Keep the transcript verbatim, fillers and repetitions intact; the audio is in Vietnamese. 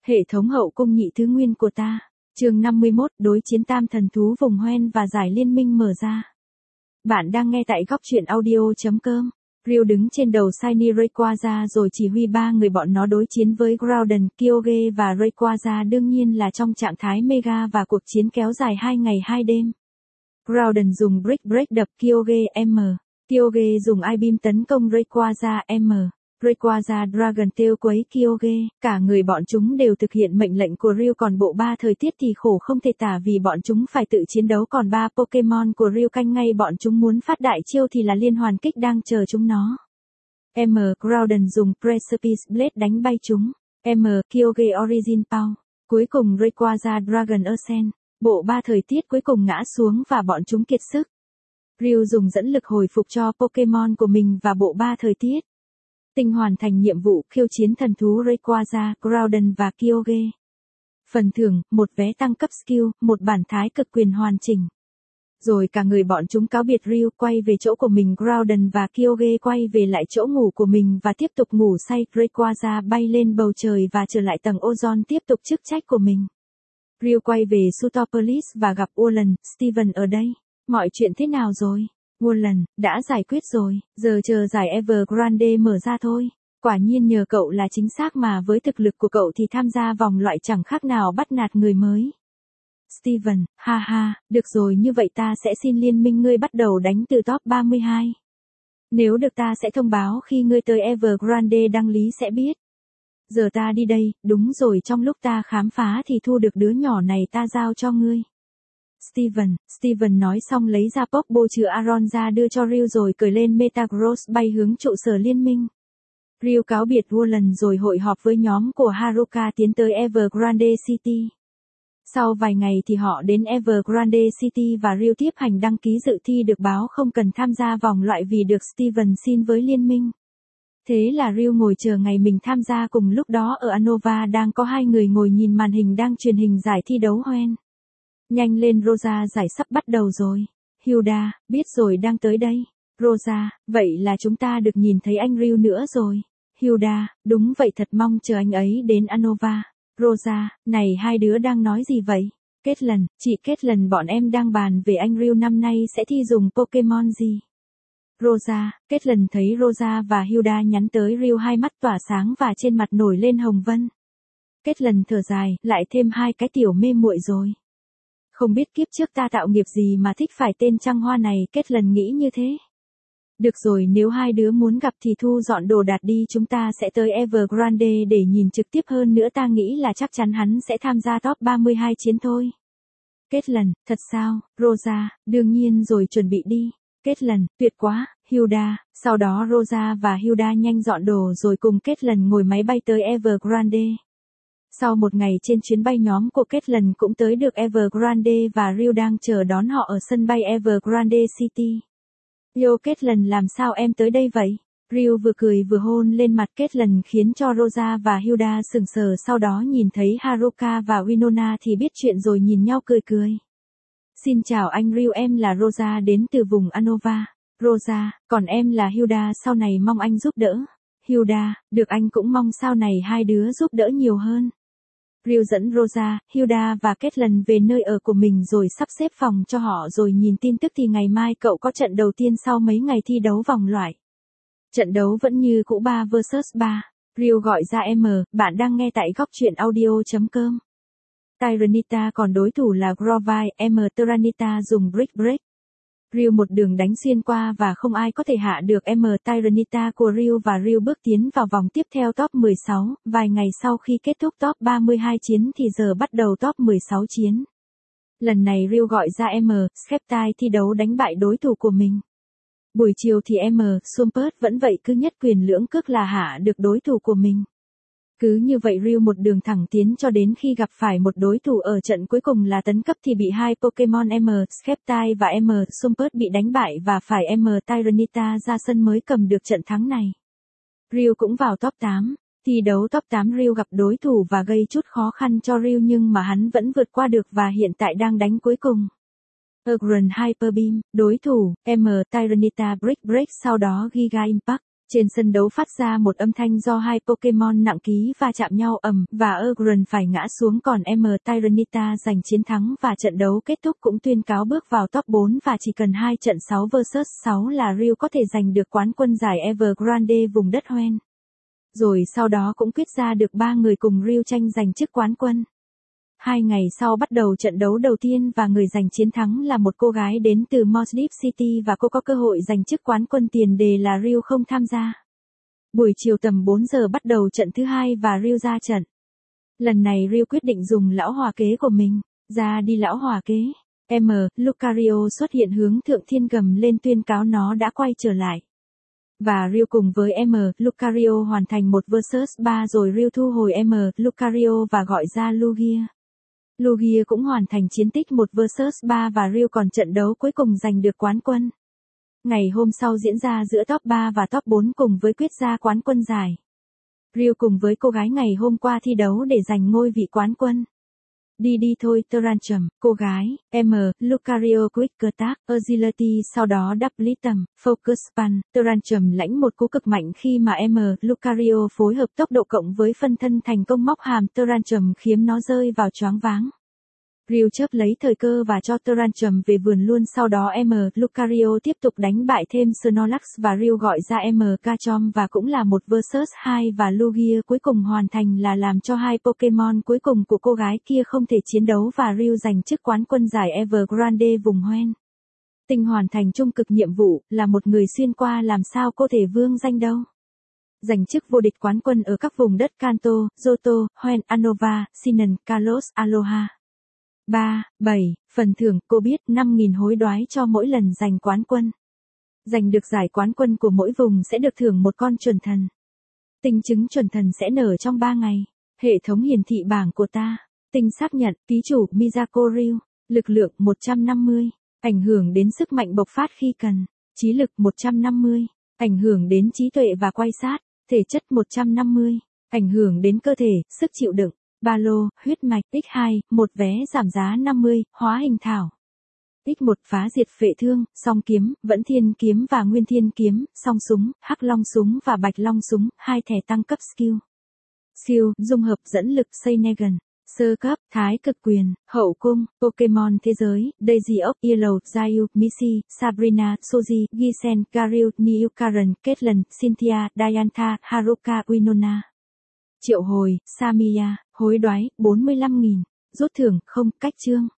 Hệ thống hậu cung nhị thứ nguyên của ta. Chương năm mươi mốt, đối chiến tam thần thú vùng hoen và giải liên minh mở ra. Bạn đang nghe tại góc truyện audio chấm com. Ryu đứng trên đầu Shiny Rayquaza rồi chỉ huy ba người bọn nó đối chiến với Groudon, Kyogre và Rayquaza, đương nhiên là trong trạng thái Mega, và cuộc chiến kéo dài hai ngày hai đêm. Groudon dùng Brick Break đập Kyogre M. Kyogre dùng I-Beam tấn công Rayquaza M. Rayquaza Dragon Tail quấy Kyogre, cả người bọn chúng đều thực hiện mệnh lệnh của Ryu, còn bộ ba thời tiết thì khổ không thể tả vì bọn chúng phải tự chiến đấu, còn ba Pokemon của Ryu canh ngay bọn chúng muốn phát đại chiêu thì là liên hoàn kích đang chờ chúng nó. M. Groudon dùng Precipice Blade đánh bay chúng. M. Kyogre Origin Power. Cuối cùng Rayquaza Dragon Ascent. Bộ ba thời tiết cuối cùng ngã xuống và bọn chúng kiệt sức. Ryu dùng dẫn lực hồi phục cho Pokemon của mình và bộ ba thời tiết. Tinh hoàn thành nhiệm vụ khiêu chiến thần thú Rayquaza, Groudon và Kyogre. Phần thưởng, một vé tăng cấp skill, một bản thái cực quyền hoàn chỉnh. Rồi cả người bọn chúng cáo biệt Ryu, quay về chỗ của mình. Groudon và Kyogre quay về lại chỗ ngủ của mình và tiếp tục ngủ say. Rayquaza bay lên bầu trời và trở lại tầng ozone tiếp tục chức trách của mình. Ryu quay về Sutopolis và gặp Ulan. Steven ở đây. Mọi chuyện thế nào rồi? Ulan, đã giải quyết rồi, giờ chờ giải Evergrande mở ra thôi. Quả nhiên nhờ cậu là chính xác mà, với thực lực của cậu thì tham gia vòng loại chẳng khác nào bắt nạt người mới. Steven, ha ha, được rồi, như vậy ta sẽ xin liên minh ngươi bắt đầu đánh từ top ba mươi hai. Nếu được ta sẽ thông báo khi ngươi tới Evergrande đăng lý sẽ biết. Giờ ta đi đây, đúng rồi, trong lúc ta khám phá thì thu được đứa nhỏ này, ta giao cho ngươi. Steven, Steven nói xong lấy ra pop bô trừ Aron ra đưa cho Ryu rồi cởi lên Metagross bay hướng trụ sở liên minh. Ryu cáo biệt Ulan rồi hội họp với nhóm của Haruka tiến tới Evergrande City. Sau vài ngày thì họ đến Evergrande City và Ryu tiếp hành đăng ký dự thi, được báo không cần tham gia vòng loại vì được Steven xin với liên minh. Thế là Ryu ngồi chờ ngày mình tham gia. Cùng lúc đó ở Unova đang có hai người ngồi nhìn màn hình đang truyền hình giải thi đấu hoen. Nhanh lên Rosa, giải sắp bắt đầu rồi. Hilda, biết rồi, đang tới đây. Rosa, vậy là chúng ta được nhìn thấy anh Ryu nữa rồi. Hilda, đúng vậy, thật mong chờ anh ấy đến Unova. Rosa, này hai đứa đang nói gì vậy? Caitlyn, chị Caitlyn, bọn em đang bàn về anh Ryu năm nay sẽ thi dùng Pokemon gì. Rosa, Caitlyn thấy Rosa và Hilda nhắn tới Ryu, hai mắt tỏa sáng và trên mặt nổi lên hồng vân. Caitlyn thở dài, lại thêm hai cái tiểu mê muội rồi. Không biết kiếp trước ta tạo nghiệp gì mà thích phải tên trăng hoa này, Caitlyn nghĩ như thế. Được rồi, nếu hai đứa muốn gặp thì thu dọn đồ đạc đi, chúng ta sẽ tới Evergrande để nhìn trực tiếp, hơn nữa ta nghĩ là chắc chắn hắn sẽ tham gia top ba mươi hai chiến thôi. Caitlyn, thật sao? Rosa, đương nhiên rồi, chuẩn bị đi. Caitlyn, tuyệt quá. Hilda, sau đó Rosa và Hilda nhanh dọn đồ rồi cùng Caitlyn ngồi máy bay tới Evergrande. Sau một ngày trên chuyến bay, nhóm của Caitlyn cũng tới được Evergrande và Ryu đang chờ đón họ ở sân bay Evergrande City. Yo Caitlyn, làm sao em tới đây vậy? Ryu vừa cười vừa hôn lên mặt Caitlyn khiến cho Rosa và Hilda sững sờ, sau đó nhìn thấy Haruka và Winona thì biết chuyện rồi, nhìn nhau cười cười. Xin chào anh Ryu, em là Rosa đến từ vùng Unova. Rosa, còn em là Hilda, sau này mong anh giúp đỡ. Hilda, được, anh cũng mong sau này hai đứa giúp đỡ nhiều hơn. Ryu dẫn Rosa, Hilda và Caitlyn về nơi ở của mình rồi sắp xếp phòng cho họ rồi nhìn tin tức thì ngày mai cậu có trận đầu tiên sau mấy ngày thi đấu vòng loại. Trận đấu vẫn như cũ, ba versus ba. Ryu gọi ra M, bạn đang nghe tại góc truyện audio chấm com. Tyranitar còn đối thủ là Grovyle. M. Tyranitar dùng Brick Break. Ryu một đường đánh xuyên qua và không ai có thể hạ được M. Tyranitar của Ryu, và Ryu bước tiến vào vòng tiếp theo top mười sáu. Vài ngày sau khi kết thúc top ba mươi hai chiến thì giờ bắt đầu top mười sáu chiến. Lần này Ryu gọi ra M. Skeptile thi đấu đánh bại đối thủ của mình. Buổi chiều thì M. Swampert vẫn vậy, cứ nhất quyền lưỡng cước là hạ được đối thủ của mình. Cứ như vậy Ryu một đường thẳng tiến cho đến khi gặp phải một đối thủ ở trận cuối cùng là tấn cấp thì bị hai Pokemon M. Skeptile và M. Swampert bị đánh bại và phải M. Tyranitar ra sân mới cầm được trận thắng này. Ryu cũng vào top tám. Thi đấu top tám Ryu gặp đối thủ và gây chút khó khăn cho Ryu nhưng mà hắn vẫn vượt qua được và hiện tại đang đánh cuối cùng. Agron Hyper Beam, đối thủ, M. Tyranitar Brick Break, sau đó Giga Impact. Trên sân đấu phát ra một âm thanh do hai Pokemon nặng ký va chạm nhau ầm và Ugrun phải ngã xuống, còn M Tyranitar giành chiến thắng và trận đấu kết thúc cũng tuyên cáo bước vào top bốn và chỉ cần hai trận sáu versus sáu là Ryu có thể giành được quán quân giải Evergrande vùng đất hoen. Rồi sau đó cũng quyết ra được ba người cùng Ryu tranh giành chức quán quân. Hai ngày sau bắt đầu trận đấu đầu tiên và người giành chiến thắng là một cô gái đến từ Mossdeep City và cô có cơ hội giành chức quán quân, tiền đề là Ryu không tham gia. Buổi chiều tầm bốn giờ bắt đầu trận thứ hai và Ryu ra trận. Lần này Ryu quyết định dùng lão hòa kế của mình, ra đi lão hòa kế. M. Lucario xuất hiện hướng thượng thiên gầm lên tuyên cáo nó đã quay trở lại. Và Ryu cùng với M. Lucario hoàn thành một versus ba rồi Ryu thu hồi M. Lucario và gọi ra Lugia. Lugia cũng hoàn thành chiến tích một versus ba và Ryu còn trận đấu cuối cùng giành được quán quân. Ngày hôm sau diễn ra giữa top ba và top bốn cùng với quyết ra quán quân giải. Ryu cùng với cô gái ngày hôm qua thi đấu để giành ngôi vị quán quân. Đi đi thôi Tyranitar, cô gái, M. Lucario Quick Attack, Agility sau đó Double tầm, Focus Punch, Tyranitar lãnh một cú cực mạnh khi mà M. Lucario phối hợp tốc độ cộng với phân thân thành công móc hàm Tyranitar khiến nó rơi vào choáng váng. Ryu chớp lấy thời cơ và cho Tyranitar về vườn luôn, sau đó M. Lucario tiếp tục đánh bại thêm Snorlax và Ryu gọi ra M. Garchomp và cũng là một versus hai và Lugia cuối cùng hoàn thành là làm cho hai Pokemon cuối cùng của cô gái kia không thể chiến đấu và Ryu giành chức quán quân giải Evergrande vùng hoen. Tinh hoàn thành trung cực nhiệm vụ, là một người xuyên qua làm sao cô thể vương danh đâu. Giành chức vô địch quán quân ở các vùng đất Kanto, Johto, Hoenn, Unova, Sinnoh, Kalos, Aloha. ba, bảy, phần thưởng, cô biết, năm nghìn hối đoái cho mỗi lần giành quán quân. Giành được giải quán quân của mỗi vùng sẽ được thưởng một con chuẩn thần. Tinh trứng chuẩn thần sẽ nở trong ba ngày. Hệ thống hiển thị bảng của ta. Tinh xác nhận, ký chủ, Miyako Ryu. Lực lượng một trăm năm mươi. Ảnh hưởng đến sức mạnh bộc phát khi cần. Trí lực một trăm năm mươi. Ảnh hưởng đến trí tuệ và quay sát. Thể chất một trăm năm mươi. Ảnh hưởng đến cơ thể, sức chịu đựng. Ba lô, huyết mạch, x hai, một vé giảm giá năm mươi, hóa hình thảo. x một phá diệt phệ thương, song kiếm, vẫn thiên kiếm và nguyên thiên kiếm, song súng, hắc long súng và bạch long súng, hai thẻ tăng cấp skill. Siêu, dung hợp dẫn lực Seinegan. Sơ cấp, thái cực quyền, hậu cung, Pokemon thế giới, Daisy of Yellow, Zayu, Missy, Sabrina, Soji, Gisen, Garyu, Niu, Karen, Caitlyn, Cynthia, Diantha, Haruka, Winona. Triệu hồi, Samia, hối đoái, bốn mươi lăm nghìn. Rút thưởng, không, cách chương.